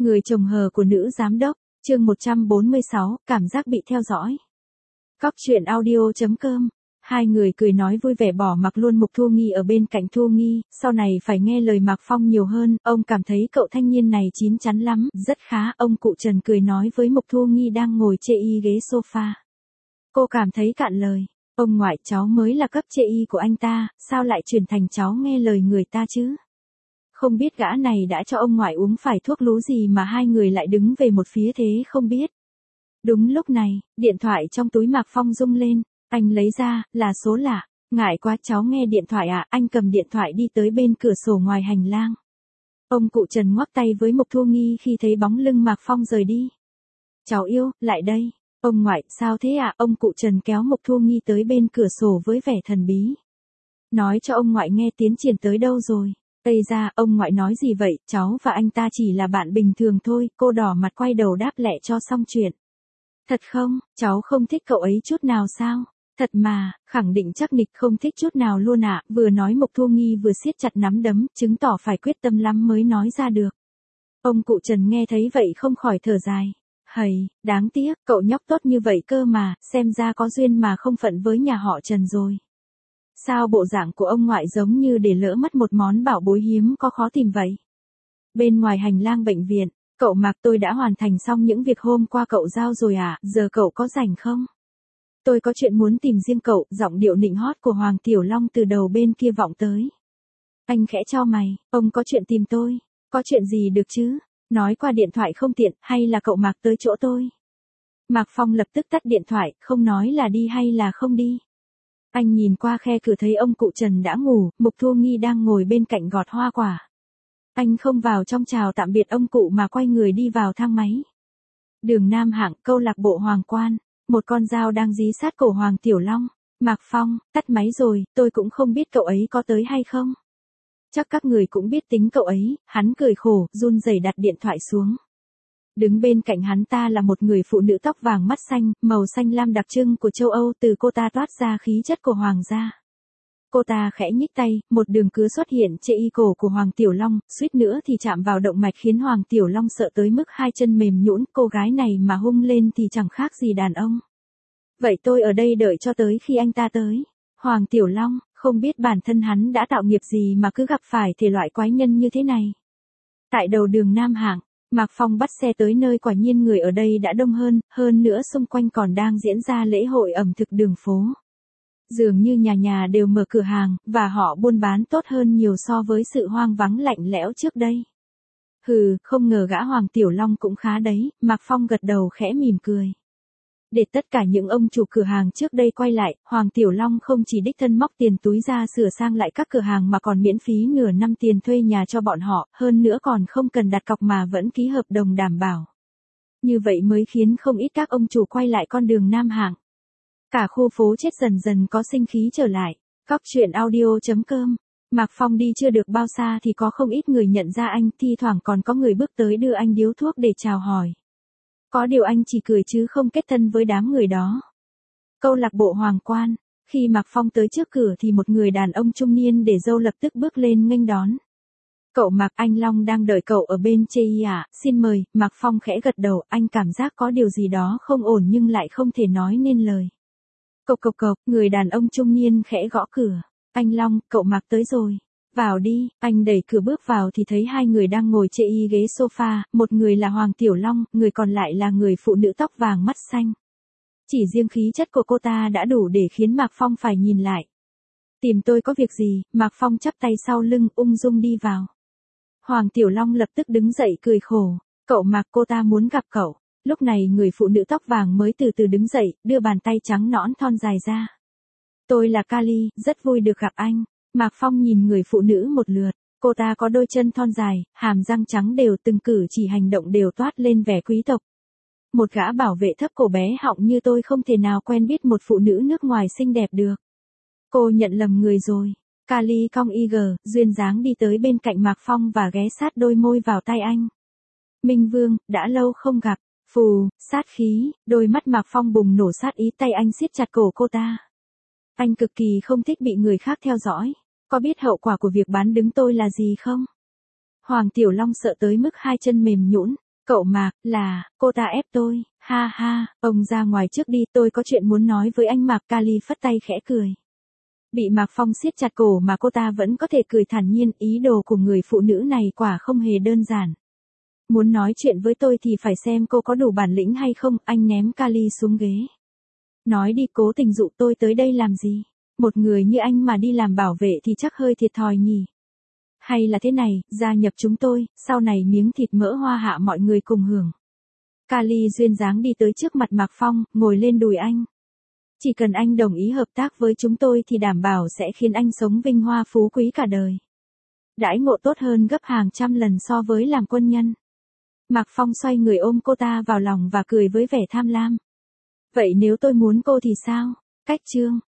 Người chồng hờ của nữ giám đốc, chương 146, cảm giác bị theo dõi. Cóc truyện audio.com. Hai người cười nói vui vẻ bỏ mặc luôn Mục Thu Nghi ở bên cạnh Thu Nghi, sau này phải nghe lời Mạc Phong nhiều hơn, ông cảm thấy cậu thanh niên này chín chắn lắm, rất khá, ông cụ Trần cười nói với Mục Thu Nghi đang ngồi chê y ghế sofa. Cô cảm thấy cạn lời, ông ngoại cháu mới là cấp chê y của anh ta, sao lại chuyển thành cháu nghe lời người ta chứ? Không biết gã này đã cho ông ngoại uống phải thuốc lú gì mà hai người lại đứng về một phía thế không biết. Đúng lúc này, điện thoại trong túi Mạc Phong rung lên, anh lấy ra, là số lạ, ngại quá cháu nghe điện thoại à, anh cầm điện thoại đi tới bên cửa sổ ngoài hành lang. Ông cụ Trần ngoắc tay với Mục Thu Nghi khi thấy bóng lưng Mạc Phong rời đi. Cháu yêu, lại đây. Ông ngoại, sao thế ạ? Ông cụ Trần kéo Mục Thu Nghi tới bên cửa sổ với vẻ thần bí. Nói cho ông ngoại nghe tiến triển tới đâu rồi. Tây ra, ông ngoại nói gì vậy, cháu và anh ta chỉ là bạn bình thường thôi, cô đỏ mặt quay đầu đáp lẹ cho xong chuyện. Thật không, cháu không thích cậu ấy chút nào sao? Thật mà, khẳng định chắc nịch không thích chút nào luôn ạ, vừa nói Mục Thu Nghi vừa siết chặt nắm đấm, chứng tỏ phải quyết tâm lắm mới nói ra được. Ông cụ Trần nghe thấy vậy không khỏi thở dài. Hầy, đáng tiếc, cậu nhóc tốt như vậy cơ mà, xem ra có duyên mà không phận với nhà họ Trần rồi. Sao bộ dạng của ông ngoại giống như để lỡ mất một món bảo bối hiếm có khó tìm vậy? Bên ngoài hành lang bệnh viện, cậu Mạc, tôi đã hoàn thành xong những việc hôm qua cậu giao rồi à, giờ cậu có rảnh không? Tôi có chuyện muốn tìm riêng cậu, giọng điệu nịnh hót của Hoàng Tiểu Long từ đầu bên kia vọng tới. Anh khẽ chau mày, ông có chuyện tìm tôi, có chuyện gì được chứ? Nói qua điện thoại không tiện, hay là cậu Mạc tới chỗ tôi? Mạc Phong lập tức tắt điện thoại, không nói là đi hay là không đi. Anh nhìn qua khe cửa thấy ông cụ Trần đã ngủ, Mục Thu Nghi đang ngồi bên cạnh gọt hoa quả. Anh không vào trong chào tạm biệt ông cụ mà quay người đi vào thang máy. Đường Nam Hạng, câu lạc bộ Hoàng Quan, một con dao đang dí sát cổ Hoàng Tiểu Long. Mạc Phong, tắt máy rồi, tôi cũng không biết cậu ấy có tới hay không. Chắc các người cũng biết tính cậu ấy, hắn cười khổ, run rẩy đặt điện thoại xuống. Đứng bên cạnh hắn ta là một người phụ nữ tóc vàng mắt xanh, màu xanh lam đặc trưng của châu Âu, từ cô ta toát ra khí chất của hoàng gia. Cô ta khẽ nhích tay, một đường cứa xuất hiện trên y cổ của Hoàng Tiểu Long, suýt nữa thì chạm vào động mạch khiến Hoàng Tiểu Long sợ tới mức hai chân mềm nhũn, cô gái này mà hung lên thì chẳng khác gì đàn ông. Vậy tôi ở đây đợi cho tới khi anh ta tới. Hoàng Tiểu Long, không biết bản thân hắn đã tạo nghiệp gì mà cứ gặp phải thể loại quái nhân như thế này. Tại đầu đường Nam Hạng, Mạc Phong bắt xe tới nơi, quả nhiên người ở đây đã đông hơn nữa xung quanh còn đang diễn ra lễ hội ẩm thực đường phố. Dường như nhà nhà đều mở cửa hàng, và họ buôn bán tốt hơn nhiều so với sự hoang vắng lạnh lẽo trước đây. Hừ, không ngờ gã Hoàng Tiểu Long cũng khá đấy, Mạc Phong gật đầu khẽ mỉm cười. Để tất cả những ông chủ cửa hàng trước đây quay lại, Hoàng Tiểu Long không chỉ đích thân móc tiền túi ra sửa sang lại các cửa hàng mà còn miễn phí nửa năm tiền thuê nhà cho bọn họ, hơn nữa còn không cần đặt cọc mà vẫn ký hợp đồng đảm bảo. Như vậy mới khiến không ít các ông chủ quay lại con đường Nam Hạng. Cả khu phố chết dần dần có sinh khí trở lại. Cóc truyện audio.com. Mạc Phong đi chưa được bao xa thì có không ít người nhận ra anh, thi thoảng còn có người bước tới đưa anh điếu thuốc để chào hỏi. Có điều anh chỉ cười chứ không kết thân với đám người đó. Câu lạc bộ Hoàng Quan, khi Mạc Phong tới trước cửa thì một người đàn ông trung niên để râu lập tức bước lên nghênh đón. Cậu Mạc, anh Long đang đợi cậu ở bên chê y à, xin mời. Mạc Phong khẽ gật đầu, anh cảm giác có điều gì đó không ổn nhưng lại không thể nói nên lời. Cộc cộc cộc, người đàn ông trung niên khẽ gõ cửa. Anh Long, cậu Mạc tới rồi. Vào đi, anh đẩy cửa bước vào thì thấy hai người đang ngồi chê y ghế sofa, một người là Hoàng Tiểu Long, người còn lại là người phụ nữ tóc vàng mắt xanh. Chỉ riêng khí chất của cô ta đã đủ để khiến Mạc Phong phải nhìn lại. Tìm tôi có việc gì? Mạc Phong chắp tay sau lưng, ung dung đi vào. Hoàng Tiểu Long lập tức đứng dậy cười khổ. Cậu Mạc, cô ta muốn gặp cậu. Lúc này người phụ nữ tóc vàng mới từ từ đứng dậy, đưa bàn tay trắng nõn thon dài ra. Tôi là Kali, rất vui được gặp anh. Mạc Phong nhìn người phụ nữ một lượt, cô ta có đôi chân thon dài, hàm răng trắng đều, từng cử chỉ hành động đều toát lên vẻ quý tộc. Một gã bảo vệ thấp cổ bé họng như tôi không thể nào quen biết một phụ nữ nước ngoài xinh đẹp được. Cô nhận lầm người rồi. Kali cong duyên dáng đi tới bên cạnh Mạc Phong và ghé sát đôi môi vào tay anh. Minh Vương, đã lâu không gặp. Phù, sát khí, đôi mắt Mạc Phong bùng nổ sát ý, tay anh siết chặt cổ cô ta. Anh cực kỳ không thích bị người khác theo dõi. Có biết hậu quả của việc bán đứng tôi là gì không? Hoàng Tiểu Long sợ tới mức hai chân mềm nhũn. Cậu Mạc, là, cô ta ép tôi, ha ha, ông ra ngoài trước đi, tôi có chuyện muốn nói với anh Mạc. Kali phất tay khẽ cười. Bị Mạc Phong siết chặt cổ mà cô ta vẫn có thể cười thản nhiên, ý đồ của người phụ nữ này quả không hề đơn giản. Muốn nói chuyện với tôi thì phải xem cô có đủ bản lĩnh hay không, anh ném Kali xuống ghế. Nói đi, cố tình dụ tôi tới đây làm gì? Một người như anh mà đi làm bảo vệ thì chắc hơi thiệt thòi nhỉ? Hay là thế này, gia nhập chúng tôi, sau này miếng thịt mỡ hoa hạ mọi người cùng hưởng. Kali duyên dáng đi tới trước mặt Mạc Phong, ngồi lên đùi anh. Chỉ cần anh đồng ý hợp tác với chúng tôi thì đảm bảo sẽ khiến anh sống vinh hoa phú quý cả đời. Đãi ngộ tốt hơn gấp hàng trăm lần so với làm quân nhân. Mạc Phong xoay người ôm cô ta vào lòng và cười với vẻ tham lam. Vậy nếu tôi muốn cô thì sao? Cách chương